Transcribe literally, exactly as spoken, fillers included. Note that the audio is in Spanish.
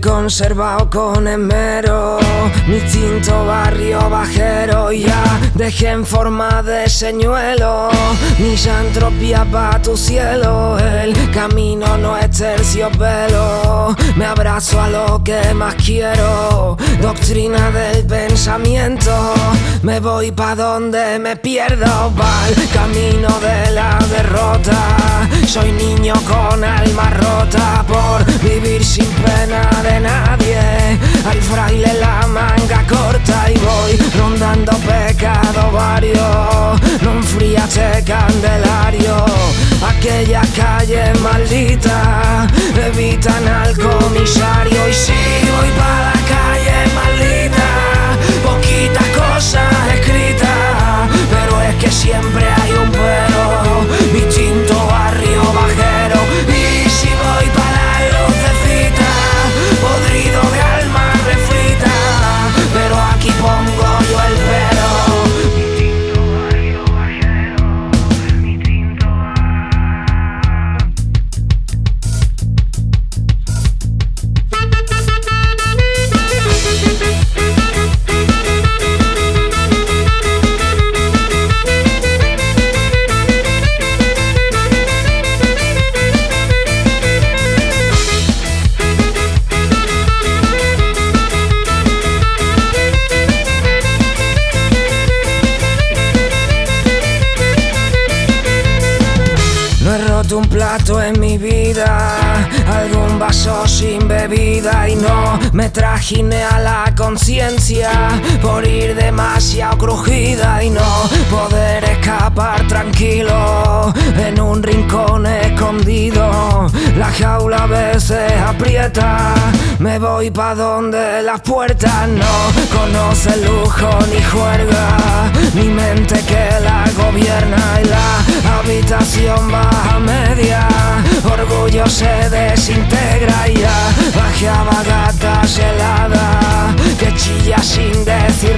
conservado con esmero mi instinto barrio bajero. Ya dejé en forma de señuelo misantropía pa' tu cielo. El camino no es terciopelo, me abrazo a lo que más quiero. Doctrina del pensamiento, me voy pa' donde me pierdo, pa'l camino de la derrota. Soy niño con alma rota por vivir sin pena de nadie. Al fraile la manga corta y voy rondando pecado varios. No enfríate candelario, aquella calle maldita evitan al comisario. Y si voy pa' la calle maldita, poquitas cosas escritas, pero es que siempre hay un pero, mi instinto barrio bajero. Y si voy pa' la lucecita, podrido de alma refrita, pero aquí pongo yo el pero. Un plato en mi vida, algún vaso sin bebida, y no me trajine a la conciencia por ir demasiado crujida y no poder escapar tranquilo en un rincón escondido. La jaula a veces aprieta, me voy pa' donde las puertas no conocen lujo ni juerga. Mi mente que la gobierna y la habitación baja media, orgullo se desintegra y ya bajeaba gatas helada que chilla sin decir